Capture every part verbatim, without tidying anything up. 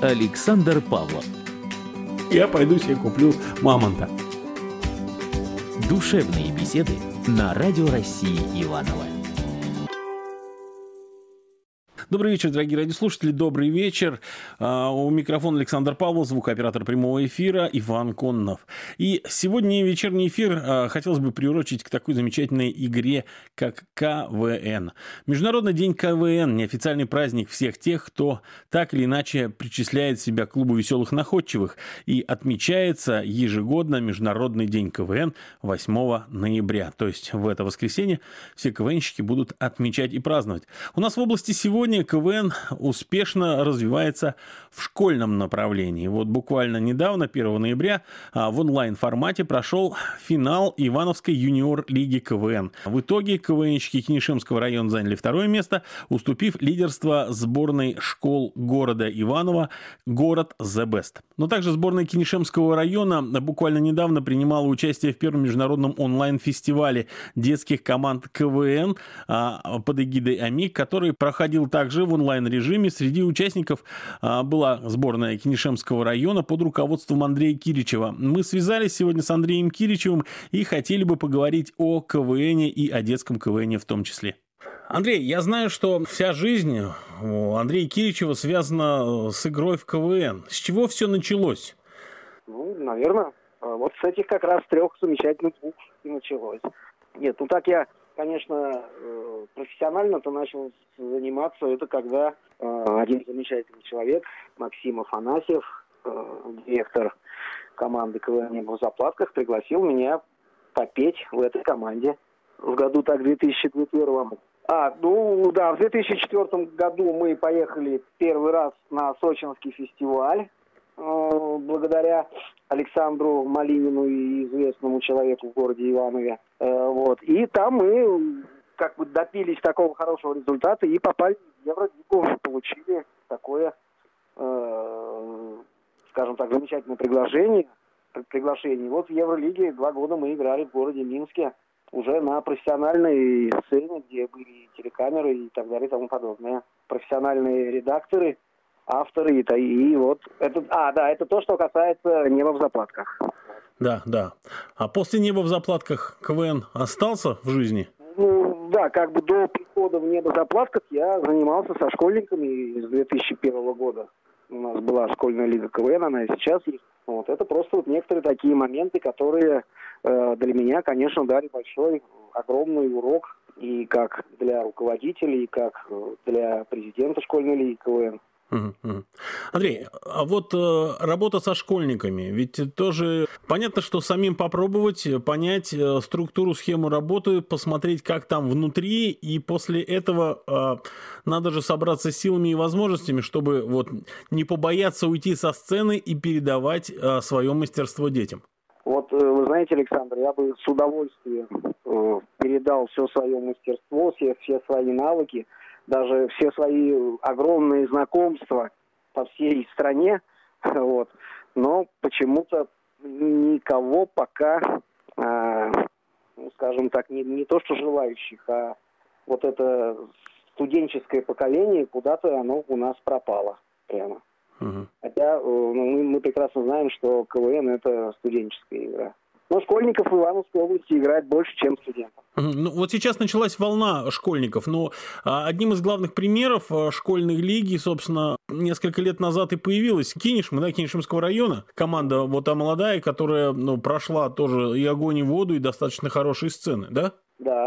Александр Павлов. Я пойду себе куплю мамонта. Душевные беседы на Радио России Иваново. Добрый вечер, дорогие радиослушатели, добрый вечер. У микрофона Александр Павлов, звукооператор прямого эфира Иван Коннов. И сегодня вечерний эфир хотелось бы приурочить к такой замечательной игре, как ка вэ эн. Международный день ка вэ эн – неофициальный праздник всех тех, кто так или иначе причисляет себя к клубу веселых находчивых. И отмечается ежегодно Международный день ка вэ эн восьмого ноября. То есть в это воскресенье все ка вэ энщики будут отмечать и праздновать. У нас в области сегодня ка вэ эн успешно развивается в школьном направлении. Вот буквально недавно, первого ноября, в онлайн-формате прошел финал Ивановской юниор-лиги ка вэ эн. В итоге ка вэ энщики Кинешемского района заняли второе место, уступив лидерство сборной школ города Иваново «Город The Best». Но также сборная Кинешемского района буквально недавно принимала участие в первом международном онлайн-фестивале детских команд ка вэ эн под эгидой АМИК, который проходил также в онлайн-режиме. Среди участников а, была сборная Кинешемского района под руководством Андрея Киричева. Мы связались сегодня с Андреем Киричевым и хотели бы поговорить о ка вэ эне и о детском ка вэ эне в том числе. Андрей, я знаю, что вся жизнь у Андрея Киричева связана с игрой в ка вэ эн. С чего все началось? Ну, наверное, вот с этих как раз трех замечательных букв и началось. Нет, ну так я, конечно, профессионально-то начал заниматься, это когда один замечательный человек, Максим Афанасьев, директор команды ка вэ эн «Небо в заплатках», пригласил меня попеть в этой команде в году так две тысячи первом. А, ну да, в две тысячи четвёртом году мы поехали первый раз на Сочинский фестиваль, благодаря Александру Малинину и известному человеку в городе Иванове. Вот. И там мы как бы допились такого хорошего результата и попали в Евролигу, получили такое, э, скажем так, замечательное приглашение. приглашение. Вот в Евролиге два года мы играли в городе Минске уже на профессиональной сцене, где были телекамеры и так далее и тому подобное. Профессиональные редакторы, авторы и, и вот это, а, да, это то, что касается «Неба в заплатках». Да, да. А после «Неба в заплатках» ка вэ эн остался в жизни? Ну, да, как бы до прихода в «Небо в заплатках» я занимался со школьниками с две тысячи первого года. У нас была школьная лига ка вэ эн, она и сейчас есть. Вот, это просто вот некоторые такие моменты, которые э, для меня, конечно, дали большой, огромный урок и как для руководителей, и как для президента школьной лиги ка вэ эн. Андрей, а вот э, работа со школьниками, ведь тоже понятно, что самим попробовать, понять э, структуру, схему работы, посмотреть, как там внутри, и после этого э, надо же собраться силами и возможностями, чтобы вот не побояться уйти со сцены и передавать э, свое мастерство детям. Вот, э, вы знаете, Александр, я бы с удовольствием э, передал все свое мастерство, все, все свои навыки, даже все свои огромные знакомства по всей стране, вот. Но почему-то никого пока, э, ну, скажем так, не, не то что желающих, а вот это студенческое поколение, куда-то оно у нас пропало прямо. Угу. Хотя э, мы, мы прекрасно знаем, что ка вэ эн это студенческая игра. Но школьников в Ивановской области играет больше, чем студентов. Ну, вот сейчас началась волна школьников, но одним из главных примеров школьной лиги, собственно, несколько лет назад и появилась Кинешма, да, Кинешемского района. Команда вот та молодая, которая, ну, прошла тоже и огонь, и воду, и достаточно хорошие сцены, да? Да.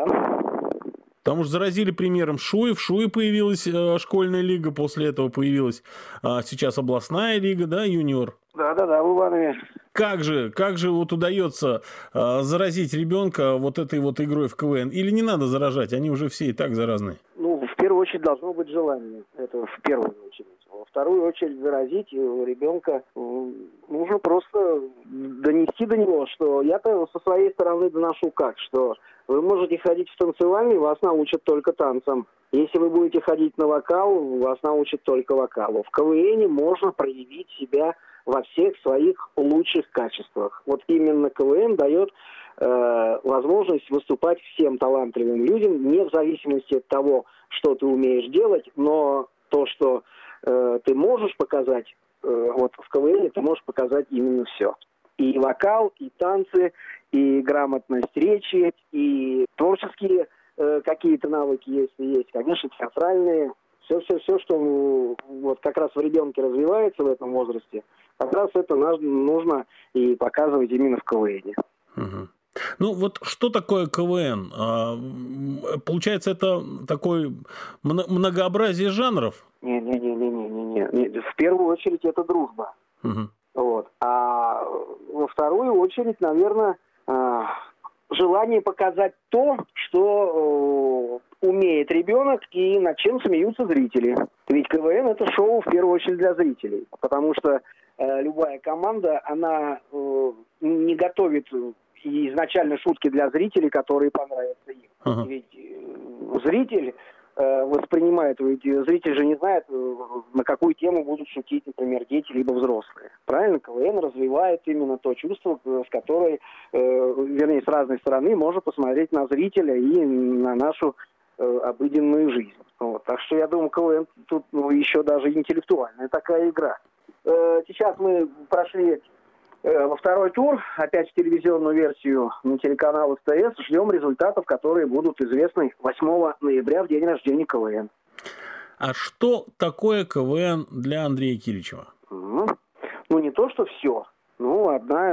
Там уж заразили примером Шуи. В Шуе появилась э, школьная лига, после этого появилась э, сейчас областная лига, да, юниор? Да-да-да, в Иванове. Как же, как же вот удается э, заразить ребенка вот этой вот игрой в ка вэ эн? Или не надо заражать, они уже все и так заразные? Ну, в первую очередь должно быть желание, это в первую очередь. Во вторую очередь заразить ребенка нужно просто донести до него, что я-то со своей стороны доношу как, что вы можете ходить в танцевальный, вас научат только танцам. Если вы будете ходить на вокал, вас научат только вокалу. В ка вэ эне можно проявить себя во всех своих лучших качествах. Вот именно ка вэ эн дает э, возможность выступать всем талантливым людям, не в зависимости от того, что ты умеешь делать, но то, что э, э, ты можешь показать, э, вот в КВН ты можешь показать именно все. И вокал, и танцы, и грамотность речи, и творческие э, какие-то навыки, если есть, конечно, театральные. Все-все-все, что вот как раз в ребенке развивается в этом возрасте, как раз это нужно и показывать именно в КВН. Угу. Ну, вот что такое КВН? Получается, это такое многообразие жанров? Не-не-не-не-не-не. В первую очередь это дружба. Угу. Вот. А во вторую очередь, наверное, желание показать то, что умеет ребенок и над чем смеются зрители. Ведь КВН это шоу в первую очередь для зрителей, потому что э, любая команда, она э, не готовит изначально шутки для зрителей, которые понравятся им. Uh-huh. Ведь э, зритель э, воспринимает, ведь зритель же не знает, э, на какую тему будут шутить, например, дети либо взрослые. Правильно? КВН развивает именно то чувство, с которой, э, вернее, с разной стороны можно посмотреть на зрителя и на нашу обыденную жизнь. Вот. Так что я думаю, КВН тут ну, еще даже интеллектуальная такая игра. Э, сейчас мы прошли э, во второй тур, опять в телевизионную версию на телеканал СТС. Ждем результатов, которые будут известны восьмого ноября, в день рождения КВН. А что такое КВН для Андрея Киличева? Ну, ну не то, что все. Ну, одна,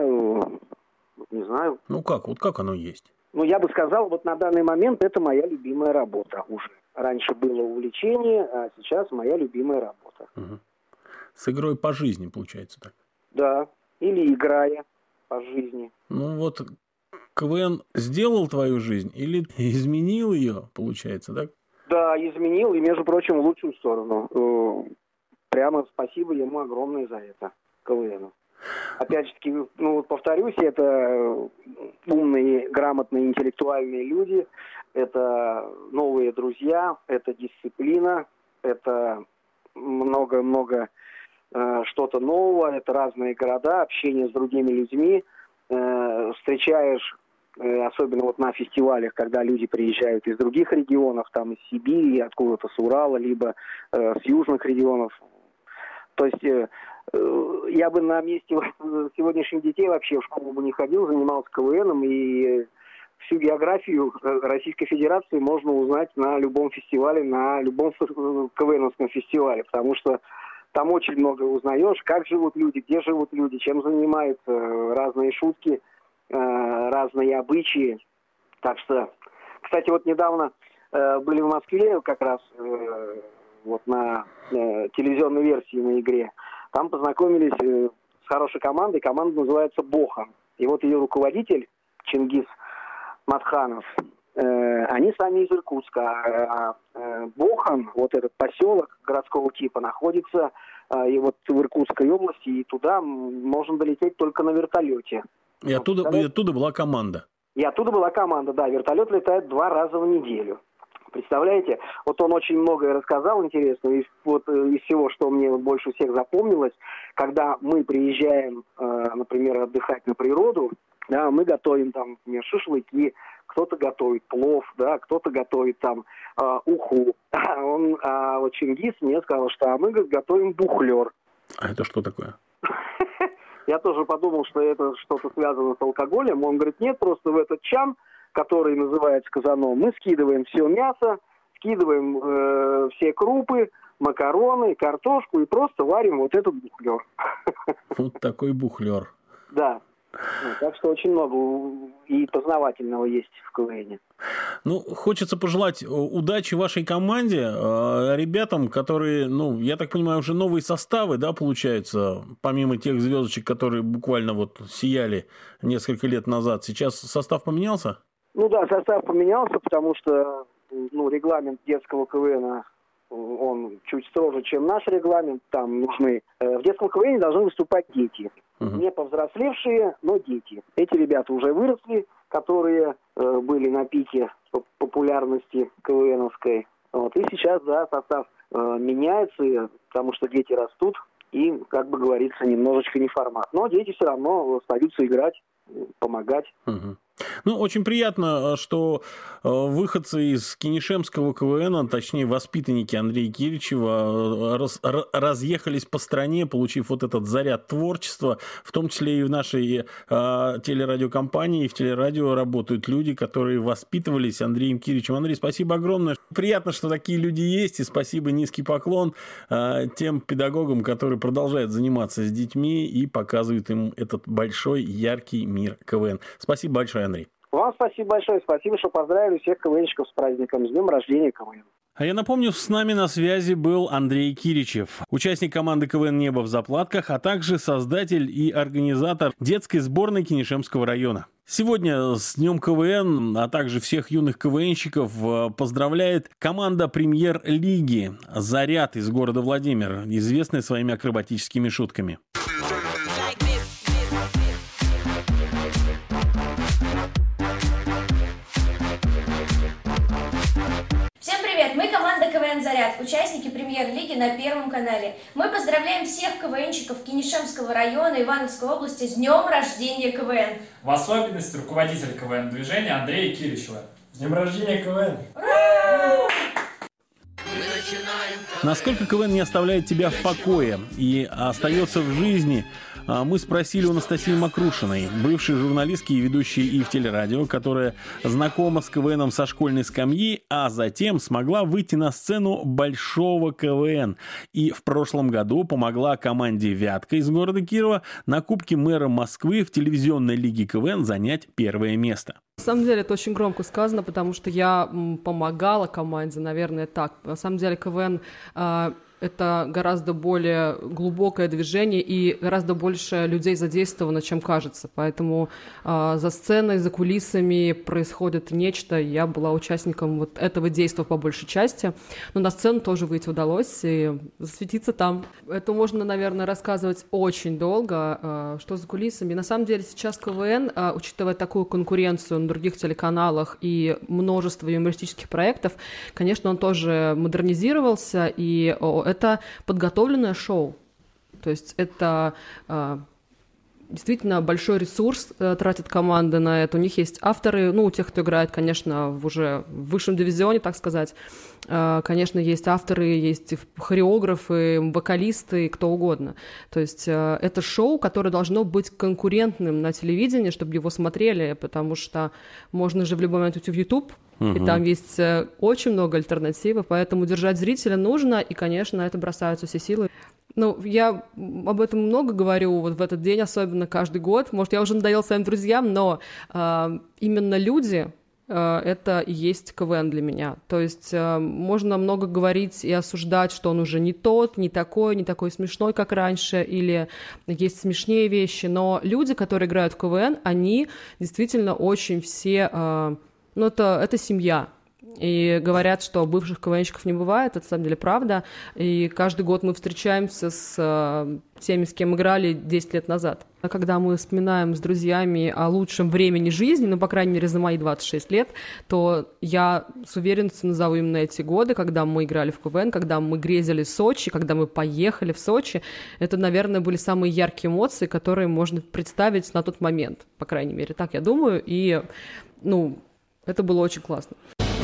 не знаю. Ну как, вот как оно есть? Ну, я бы сказал, вот на данный момент это моя любимая работа уже. Раньше было увлечение, а сейчас моя любимая работа. Угу. С игрой по жизни, получается так? Да, или играя по жизни. Ну, вот КВН сделал твою жизнь или изменил ее, получается, так? Да, изменил, и, между прочим, в лучшую сторону. Прямо спасибо ему огромное за это, КВНу. Опять же таки, ну, повторюсь, это умные, грамотные, интеллектуальные люди, это новые друзья, это дисциплина, это много-много э, что-то нового, это разные города, общение с другими людьми, э, встречаешь, э, особенно вот на фестивалях, когда люди приезжают из других регионов, там из Сибири, откуда-то с Урала, либо э, с южных регионов. То есть э, я бы на месте сегодняшних детей вообще в школу бы не ходил, занимался КВНом, и всю географию Российской Федерации можно узнать на любом фестивале, на любом КВНовском фестивале, потому что там очень много узнаешь, как живут люди, где живут люди, чем занимаются, разные шутки, разные обычаи. Так что, кстати, вот недавно были в Москве как раз вот на телевизионной версии на игре. Там познакомились э, с хорошей командой. Команда называется «Бохан». И вот ее руководитель Чингис Матханов, э, они сами из Иркутска. А э, Бохан, вот этот поселок городского типа, находится э, и вот в Иркутской области, и туда можно долететь только на вертолете. И оттуда, и оттуда была команда? И оттуда была команда, да. Вертолет летает два раза в неделю. Представляете? Вот он очень многое рассказал интересного. И вот из всего, что мне больше всех запомнилось, когда мы приезжаем, э, например, отдыхать на природу, да, мы готовим там, например, шашлыки, кто-то готовит плов, да, кто-то готовит там э, уху. Он, а вот Чингис мне сказал, что а мы готовим бухлер. А это что такое? Я тоже подумал, что это что-то связано с алкоголем. Он говорит, нет, просто в этот чан, который называется казаном, мы скидываем все мясо, скидываем э, все крупы, макароны, картошку и просто варим вот этот бухлер. Вот такой бухлер. Да. Ну, так что очень много и познавательного есть в КВН. Ну, хочется пожелать удачи вашей команде, ребятам, которые, ну, я так понимаю, уже новые составы, да, получается, помимо тех звездочек, которые буквально вот сияли несколько лет назад. Сейчас состав поменялся? Ну да, состав поменялся, потому что, ну, регламент детского КВНа, он чуть строже, чем наш регламент. Там нужны... В детском КВНе должны выступать дети. Uh-huh. Не повзрослевшие, но дети. Эти ребята уже выросли, которые э, были на пике популярности КВНовской. Вот. И сейчас, да, состав э, меняется, потому что дети растут, и, как бы говорится, немножечко не формат. Но дети все равно остаются играть, помогать. Uh-huh. Ну, очень приятно, что выходцы из Кинешемского КВН, точнее, воспитанники Андрея Киричева, раз, разъехались по стране, получив вот этот заряд творчества, в том числе и в нашей а, телерадиокомпании, и в телерадио работают люди, которые воспитывались Андреем Киричевым. Андрей, спасибо огромное. Приятно, что такие люди есть, и спасибо, низкий поклон а, тем педагогам, которые продолжают заниматься с детьми и показывают им этот большой, яркий мир КВН. Спасибо большое, Андрей. Вам спасибо большое. Спасибо, что поздравили всех КВНщиков с праздником, с днем рождения КВН. А я напомню, с нами на связи был Андрей Киричев, участник команды КВН «Небо в заплатках», а также создатель и организатор детской сборной Кинешемского района. Сегодня с Днем КВН, а также всех юных КВНщиков поздравляет команда премьер-лиги «Заряд» из города Владимир, известная своими акробатическими шутками. Мы команда КВН «Заряд», участники премьер-лиги на Первом канале. Мы поздравляем всех КВНщиков Кинешемского района Ивановской области с днем рождения КВН. В особенности руководитель КВН-движения Андрея Киричева. С днем рождения КВН! Насколько КВН не оставляет тебя в покое и остается в жизни, мы спросили у Анастасии Макрушиной, бывшей журналистки и ведущей и в телерадио, которая знакома с КВНом со школьной скамьи, а затем смогла выйти на сцену большого КВН. И в прошлом году помогла команде «Вятка» из города Кирова на Кубке мэра Москвы в телевизионной лиге КВН занять первое место. На самом деле это очень громко сказано, потому что я помогала команде, наверное, так. На самом деле КВН э, это гораздо более глубокое движение и гораздо больше людей задействовано, чем кажется. Поэтому э, за сценой, за кулисами происходит нечто. Я была участником вот этого действия по большей части. Но на сцену тоже выйти удалось и засветиться там. Это можно, наверное, рассказывать очень долго, э, что за кулисами. На самом деле сейчас КВН, э, учитывая такую конкуренцию на других телеканалах и множество юмористических проектов, конечно, он тоже модернизировался, и о, это подготовленное шоу. То есть это э, действительно большой ресурс э, тратит команда на это. У них есть авторы, ну, у тех, кто играет, конечно, в уже в высшем дивизионе, так сказать. Э, конечно, есть авторы, есть хореографы, вокалисты, кто угодно. То есть э, это шоу, которое должно быть конкурентным на телевидении, чтобы его смотрели, потому что можно же в любой момент уйти в YouTube, и там есть э, очень много альтернативы, поэтому держать зрителя нужно, и, конечно, на это бросаются все силы. Ну, я об этом много говорю вот в этот день, особенно каждый год. Может, я уже надоела своим друзьям, но э, именно люди э, — это и есть КВН для меня. То есть э, можно много говорить и осуждать, что он уже не тот, не такой, не такой смешной, как раньше, или есть смешнее вещи, но люди, которые играют в КВН, они действительно очень все... Э, ну, это, это семья. И говорят, что бывших КВНщиков не бывает, это на самом деле правда. И каждый год мы встречаемся с э, теми, с кем играли десять лет назад. А когда мы вспоминаем с друзьями о лучшем времени жизни, ну, по крайней мере, за мои двадцать шесть лет, то я с уверенностью назову именно эти годы, когда мы играли в КВН, когда мы грезили Сочи, когда мы поехали в Сочи. Это, наверное, были самые яркие эмоции, которые можно представить на тот момент, по крайней мере. Так я думаю, и, ну, это было очень классно.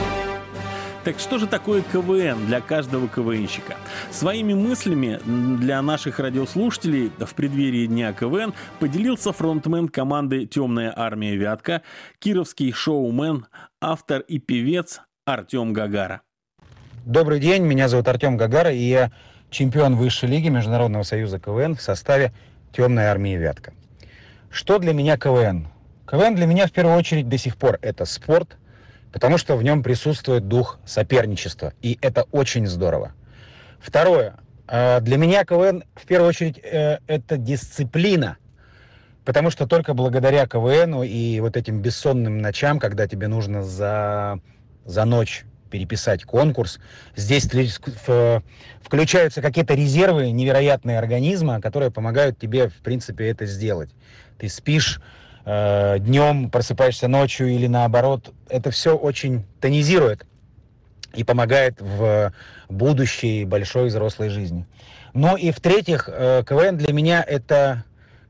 Так что же такое КВН для каждого КВНщика? Своими мыслями для наших радиослушателей в преддверии Дня КВН поделился фронтмен команды «Темная армия Вятка», кировский шоумен, автор и певец Артем Гагара. Добрый день, меня зовут Артем Гагара, и я чемпион высшей лиги Международного союза КВН в составе «Темной армии Вятка». Что для меня КВН? КВН для меня в первую очередь до сих пор это спорт, потому что в нем присутствует дух соперничества, и это очень здорово. Второе. Для меня КВН в первую очередь это дисциплина, потому что только благодаря КВНу и вот этим бессонным ночам, когда тебе нужно за, за ночь переписать конкурс, здесь включаются какие-то резервы невероятные организма, которые помогают тебе, в принципе, это сделать. Ты спишь днем, просыпаешься ночью или наоборот. Это все очень тонизирует и помогает в будущей большой взрослой жизни. Ну и в-третьих, КВН для меня это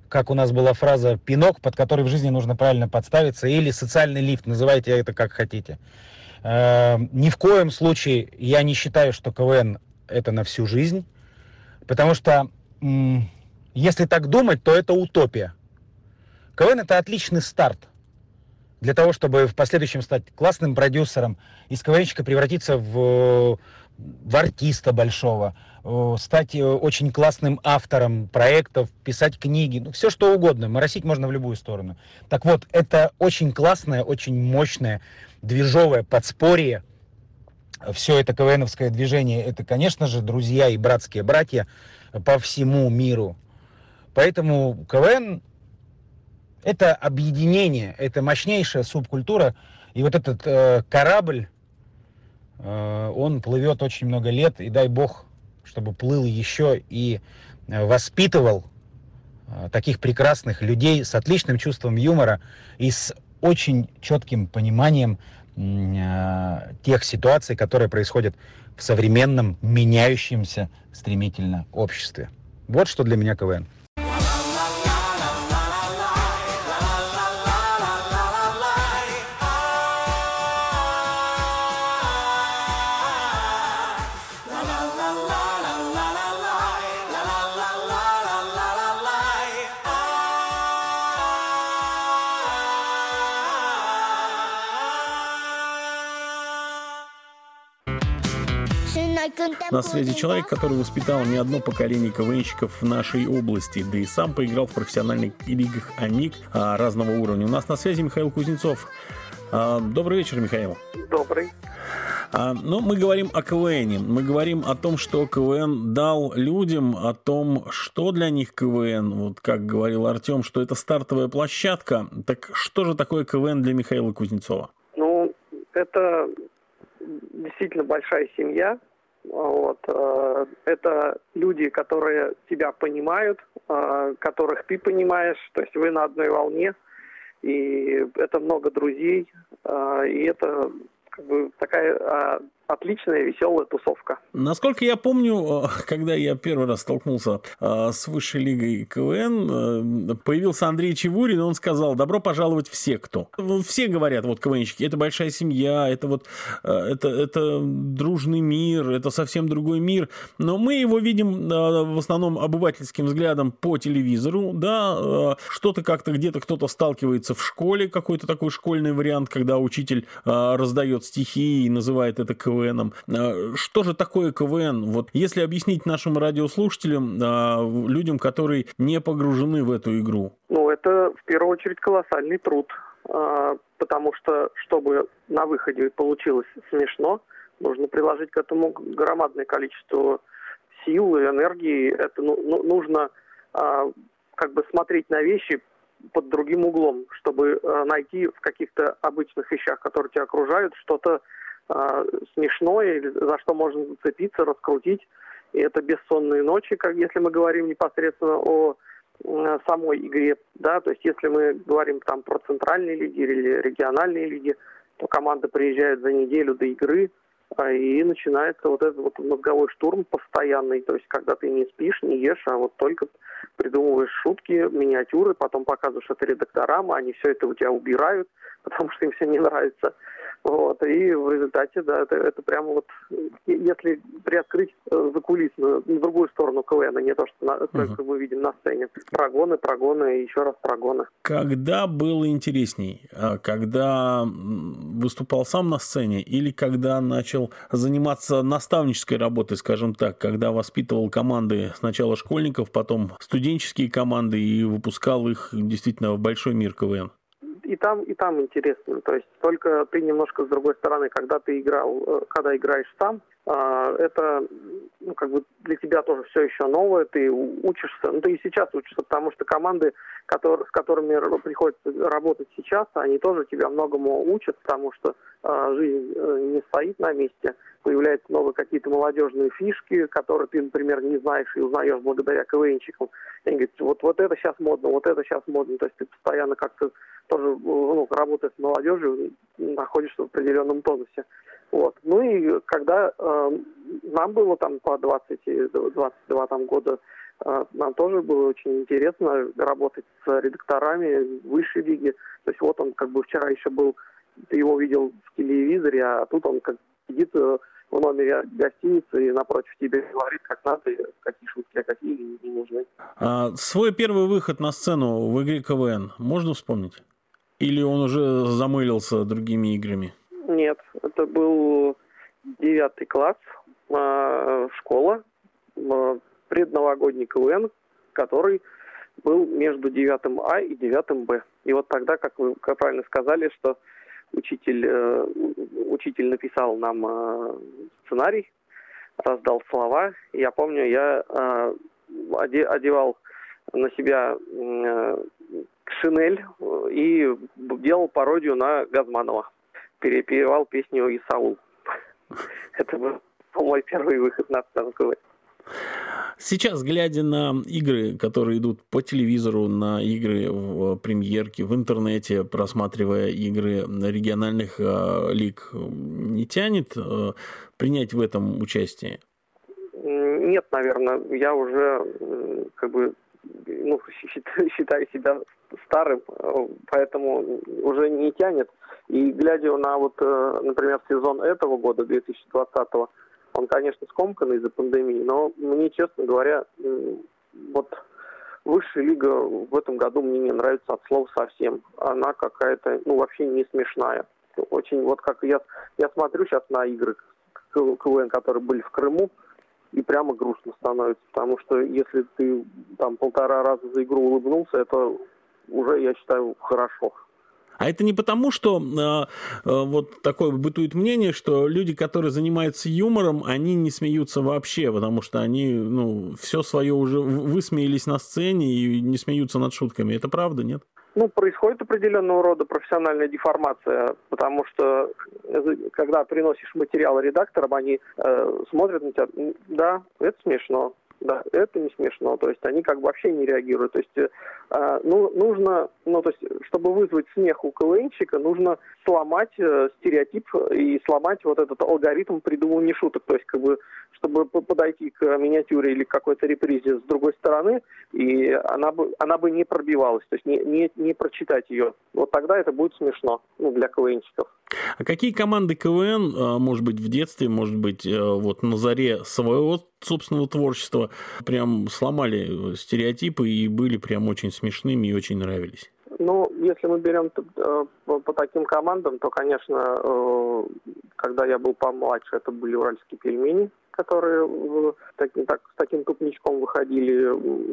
как у нас была фраза, пинок, под который в жизни нужно правильно подставиться, или социальный лифт, называйте это как хотите. Э, ни в коем случае я не считаю, что КВН это на всю жизнь, потому что м- если так думать, то это утопия. КВН это отличный старт для того, чтобы в последующем стать классным продюсером, из КВНщика превратиться в, в артиста большого, стать очень классным автором проектов, писать книги, ну, все что угодно, моросить можно в любую сторону. Так вот, это очень классное, очень мощное, движовое подспорье. Все это КВНовское движение, это, конечно же, друзья и братские братья по всему миру. Поэтому КВН — это объединение, это мощнейшая субкультура. И вот этот э, корабль, э, он плывет очень много лет, и дай бог, чтобы плыл еще и э, воспитывал э, таких прекрасных людей с отличным чувством юмора и с очень четким пониманием э, тех ситуаций, которые происходят в современном, меняющемся стремительно обществе. Вот что для меня КВН. На связи человек, который воспитал не одно поколение КВНщиков в нашей области, да и сам поиграл в профессиональных лигах АМИК разного уровня. У нас на связи Михаил Кузнецов. Добрый вечер, Михаил. Добрый. Ну, мы говорим о КВНе. Мы говорим о том, что КВН дал людям, о том, что для них КВН. Вот как говорил Артем, что это стартовая площадка. Так что же такое КВН для Михаила Кузнецова? Ну, это действительно большая семья. Вот. Это люди, которые тебя понимают, которых ты понимаешь, то есть вы на одной волне, и это много друзей, и это как бы такая отличная, веселая тусовка. Насколько я помню, когда я первый раз столкнулся с высшей лигой КВН, появился Андрей Чевурин, и он сказал: добро пожаловать все, кто. Все говорят, вот КВНщики, это большая семья, это вот это, это дружный мир, это совсем другой мир. Но мы его видим в основном обывательским взглядом по телевизору, да, что-то как-то где-то кто-то сталкивается в школе, какой-то такой школьный вариант, когда учитель раздает стихи и называет это КВН. Что же такое КВН? Вот если объяснить нашим радиослушателям, людям, которые не погружены в эту игру. Ну, это в первую очередь колоссальный труд, потому что, чтобы на выходе получилось смешно, нужно приложить к этому громадное количество сил и энергии. Это ну, нужно как бы смотреть на вещи под другим углом, чтобы найти в каких-то обычных вещах, которые тебя окружают, что-то смешное, за что можно зацепиться, раскрутить. И это бессонные ночи, как если мы говорим непосредственно о э, самой игре, да, то есть если мы говорим там про центральные лиги или региональные лиги, то команда приезжает за неделю до игры, э, и начинается вот этот вот мозговой штурм постоянный, то есть когда ты не спишь, не ешь, а вот только придумываешь шутки, миниатюры, потом показываешь это редакторам, они все это у тебя убирают, потому что им все не нравится. Вот, и в результате, да, это, это прямо вот, если приоткрыть закулисно на другую сторону КВН, а не то, что на, только мы видим на сцене. Прогоны, прогоны и еще раз прогоны. Когда было интересней? Когда выступал сам на сцене или когда начал заниматься наставнической работой, скажем так, когда воспитывал команды сначала школьников, потом студенческие команды и выпускал их действительно в большой мир КВН? И там, и там интересно. То есть только ты немножко с другой стороны, когда ты играл, когда играешь сам, это ну, как бы для тебя тоже все еще новое, ты учишься, ну ты и сейчас учишься, потому что команды, которые, с которыми приходится работать сейчас, они тоже тебя многому учат, потому что э, жизнь э, не стоит на месте, появляются новые какие-то молодежные фишки, которые ты, например, не знаешь и узнаешь благодаря КВНщикам. Они говорят, вот, вот это сейчас модно, вот это сейчас модно, то есть ты постоянно как-то тоже, ну, работая с молодежью, находишься в определенном тонусе. Вот. Ну и когда э, нам было там по двадцать двадцать два там, года, э, нам тоже было очень интересно работать с редакторами высшей лиги. То есть вот он как бы вчера еще был, ты его видел в телевизоре, а тут он как сидит в номере гостиницы и напротив тебя говорит, как надо, какие шутки, а какие не нужны. А свой первый выход на сцену в игре КВН можно вспомнить? Или он уже замылился другими играми? Нет, это был девятый класс, э, школа, э, предновогодний КВН, который был между девятым А и девятым Б. И вот тогда, как вы как правильно сказали, что учитель, э, учитель написал нам э, сценарий, раздал слова. Я помню, я э, одевал на себя э, шинель и делал пародию на Газманова. Перепевал песню «Исаул». Это был мой первый выход на сцену КВН. Сейчас, глядя на игры, которые идут по телевизору, на игры в премьерке, в интернете, просматривая игры региональных э, лиг, не тянет э, принять в этом участие? Нет, наверное. Я уже э, как бы ну, считаю, считаю себя старым, поэтому уже не тянет. И глядя на вот, например, сезон этого года, две тысячи двадцатого, он, конечно, скомканный из-за пандемии, но мне, честно говоря, вот высшая лига в этом году мне не нравится от слова совсем. Она какая-то, ну, вообще не смешная. Очень, вот как я, я смотрю сейчас на игры КВН, которые были в Крыму, и прямо грустно становится, потому что если ты там полтора раза за игру улыбнулся, это уже, я считаю, хорошо. А это не потому, что э, э, вот такое бытует мнение, что люди, которые занимаются юмором, они не смеются вообще, потому что они, ну, все свое уже высмеялись на сцене и не смеются над шутками. Это правда, нет? Ну, происходит определенного рода профессиональная деформация, потому что когда приносишь материал редакторам, они э, смотрят на тебя, да, это смешно. Да, это не смешно, то есть они как бы вообще не реагируют. То есть э, ну, нужно, ну, то есть, чтобы вызвать смех у КВНщика, нужно сломать э, стереотип и сломать вот этот алгоритм придумывания шуток. То есть, как бы, чтобы подойти к миниатюре или к какой-то репризе с другой стороны, и она бы, она бы не пробивалась, то есть не, не, не прочитать ее. Вот тогда это будет смешно, ну, для КВНщиков. А какие команды КВН, может быть, в детстве, может быть, вот на заре своего собственного творчества, прям сломали стереотипы и были прям очень смешными и очень нравились? Ну, если мы берем э, по, по таким командам, то, конечно, э, когда я был помладше, это были уральские пельмени, которые э, так, так, с таким тупничком выходили,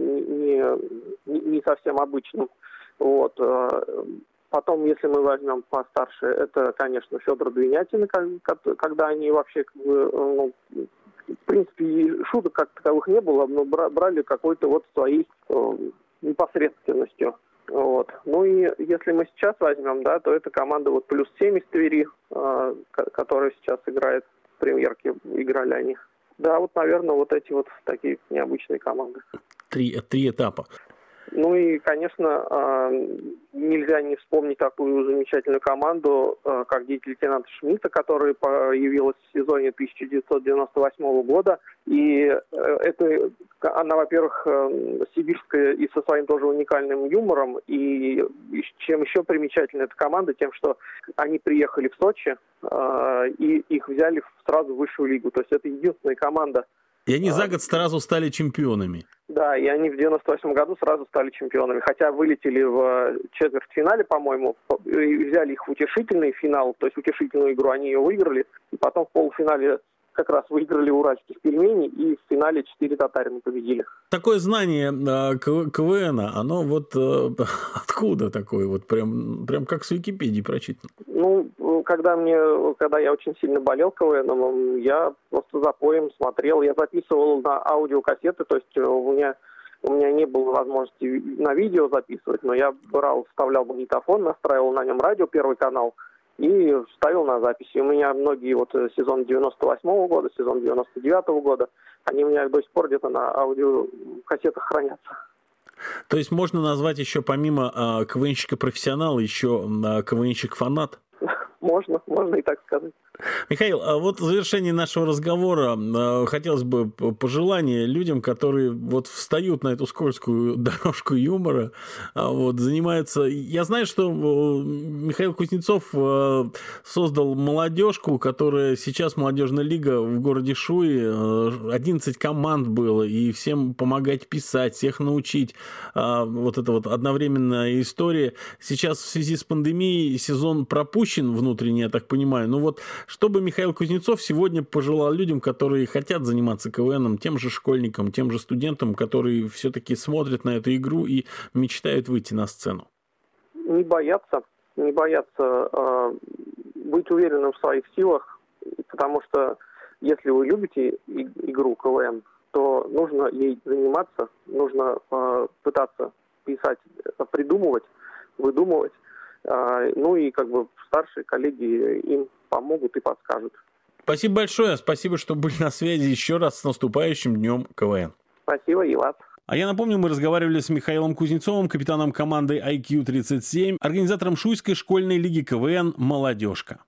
не, не, не совсем обычным. Вот. Э, Потом, если мы возьмем постарше, это, конечно, Федор Двинятин, когда они вообще, как бы, ну, в принципе, шуток как таковых не было, но брали какой-то вот своей э, непосредственностью. Вот. Ну и если мы сейчас возьмем, да, то это команда вот плюс семь из Твери, э, которая сейчас играет в премьерке, играли они. Да, вот, наверное, вот эти вот такие необычные команды. Три, три этапа. Ну и, конечно, нельзя не вспомнить такую замечательную команду, как «Дети лейтенанта Шмидта», которая появилась в сезоне тысяча девятьсот девяносто восьмого года. И это, она, во-первых, сибирская и со своим тоже уникальным юмором. И чем еще примечательна эта команда, тем, что они приехали в Сочи и их взяли сразу в высшую лигу. То есть это единственная команда. И они за год сразу стали чемпионами. Да, и они в девяносто восьмом году сразу стали чемпионами. Хотя вылетели в четвертьфинале, по-моему, и взяли их в утешительный финал, то есть утешительную игру, они ее выиграли. И потом в полуфинале как раз выиграли уральских пельменей, и в финале четыре татарина победили. Такое знание э, КВНа, оно вот э, откуда такое? Вот прям, прям как с Википедии прочитано. Ну, когда мне, когда я очень сильно болел КВНом, я просто запоем смотрел, я записывал на аудиокассеты, то есть у меня у меня не было возможности на видео записывать, но я брал, вставлял магнитофон, настраивал на нем радио, Первый канал, и ставил на записи. У меня многие вот сезон девяносто восьмого года, сезон девяносто девятого года, они у меня до сих пор где-то на аудиокассетах хранятся. То есть можно назвать еще помимо э, КВНщика-профессионала еще э, КВНщик-фанат? Можно, можно и так сказать. Михаил, а вот в завершении нашего разговора хотелось бы пожелания людям, которые вот встают на эту скользкую дорожку юмора, вот, занимаются... Я знаю, что Михаил Кузнецов создал молодежку, которая сейчас молодежная лига в городе Шуи, одиннадцать команд было, и всем помогать писать, всех научить. Вот это вот одновременная история. Сейчас в связи с пандемией сезон пропущен внутренний, я так понимаю. Ну вот, что бы Михаил Кузнецов сегодня пожелал людям, которые хотят заниматься КВНом, тем же школьникам, тем же студентам, которые все-таки смотрят на эту игру и мечтают выйти на сцену? Не бояться, не бояться э, быть уверенным в своих силах, потому что если вы любите и, игру КВН, то нужно ей заниматься, нужно э, пытаться писать, придумывать, выдумывать. Э, ну и как бы старшие коллеги им помогут и подскажут. Спасибо большое, спасибо, что были на связи. Еще раз с наступающим днем КВН. Спасибо и вас. А я напомню, мы разговаривали с Михаилом Кузнецовым, капитаном команды ай кью тридцать семь, организатором Шуйской школьной лиги КВН «Молодежка».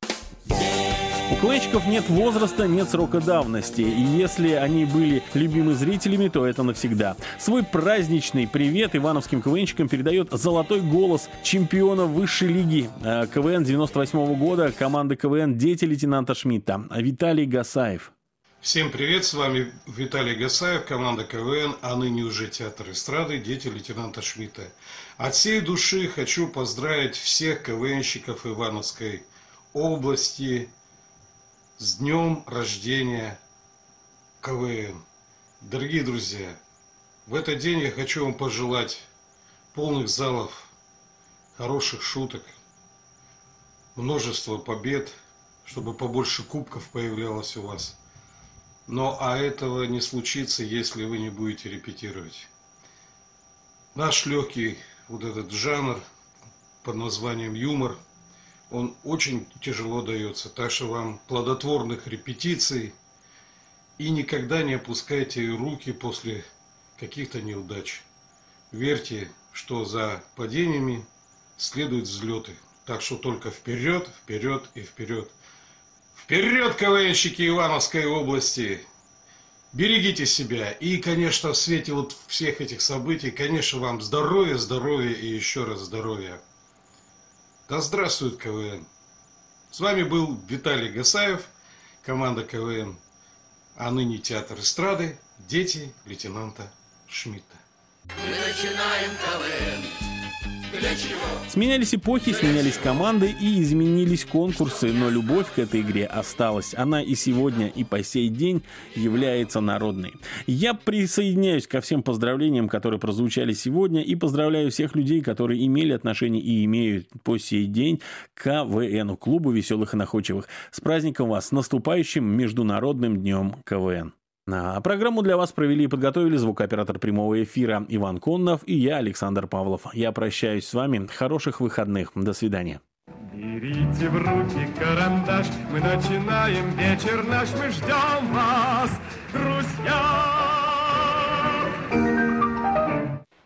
У КВНщиков нет возраста, нет срока давности, и если они были любимы зрителями, то это навсегда. Свой праздничный привет ивановским КВНщикам передает золотой голос чемпиона высшей лиги КВН девяносто восьмого года команды КВН «Дети лейтенанта Шмидта» Виталий Гасаев. Всем привет, с вами Виталий Гасаев, команда КВН, а ныне уже театр эстрады «Дети лейтенанта Шмидта». От всей души хочу поздравить всех КВНщиков Ивановской области с днем рождения КВН. Дорогие друзья, в этот день я хочу вам пожелать полных залов, хороших шуток, множество побед, чтобы побольше кубков появлялось у вас. Но а этого не случится, если вы не будете репетировать. Наш легкий вот этот жанр под названием юмор, он очень тяжело дается, так что вам плодотворных репетиций и никогда не опускайте руки после каких-то неудач. Верьте, что за падениями следуют взлеты, так что только вперед, вперед и вперед. Вперед, КВНщики Ивановской области! Берегите себя и, конечно, в свете вот всех этих событий, конечно, вам здоровья, здоровья и еще раз здоровья. Да здравствует КВН! С вами был Виталий Гасаев, команда КВН, а ныне театр эстрады «Дети лейтенанта Шмидта». Мы начинаем КВН. Для чего? Сменялись эпохи, сменялись команды и изменились конкурсы, но любовь к этой игре осталась. Она и сегодня, и по сей день является народной. Я присоединяюсь ко всем поздравлениям, которые прозвучали сегодня, и поздравляю всех людей, которые имели отношение и имеют по сей день к КВНу, клубу веселых и находчивых. С праздником вас, с наступающим Международным днем КВН. А программу для вас провели и подготовили звукооператор прямого эфира Иван Коннов и я, Александр Павлов. Я прощаюсь с вами. Хороших выходных. До свидания. Берите в руки карандаш, мы начинаем вечер наш, мы ждем вас.